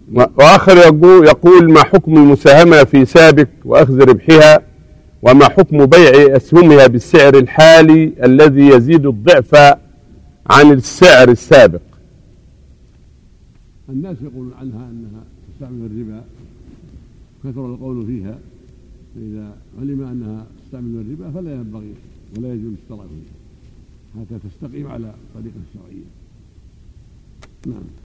وآخر يقول ما حكم المساهمة في سابق وأخذ ربحها، وما حكم بيع أسهمها بالسعر الحالي الذي يزيد الضعف عن السعر السابق؟ الناس يقولون عنها أنها تستعمل الربا، كثر القول فيها، فإذا علم أنها تستعمل الربا فلا ينبغي ولا يجوز الاشتراك فيها حتى تستقيم على طريقة الشرعية. نعم.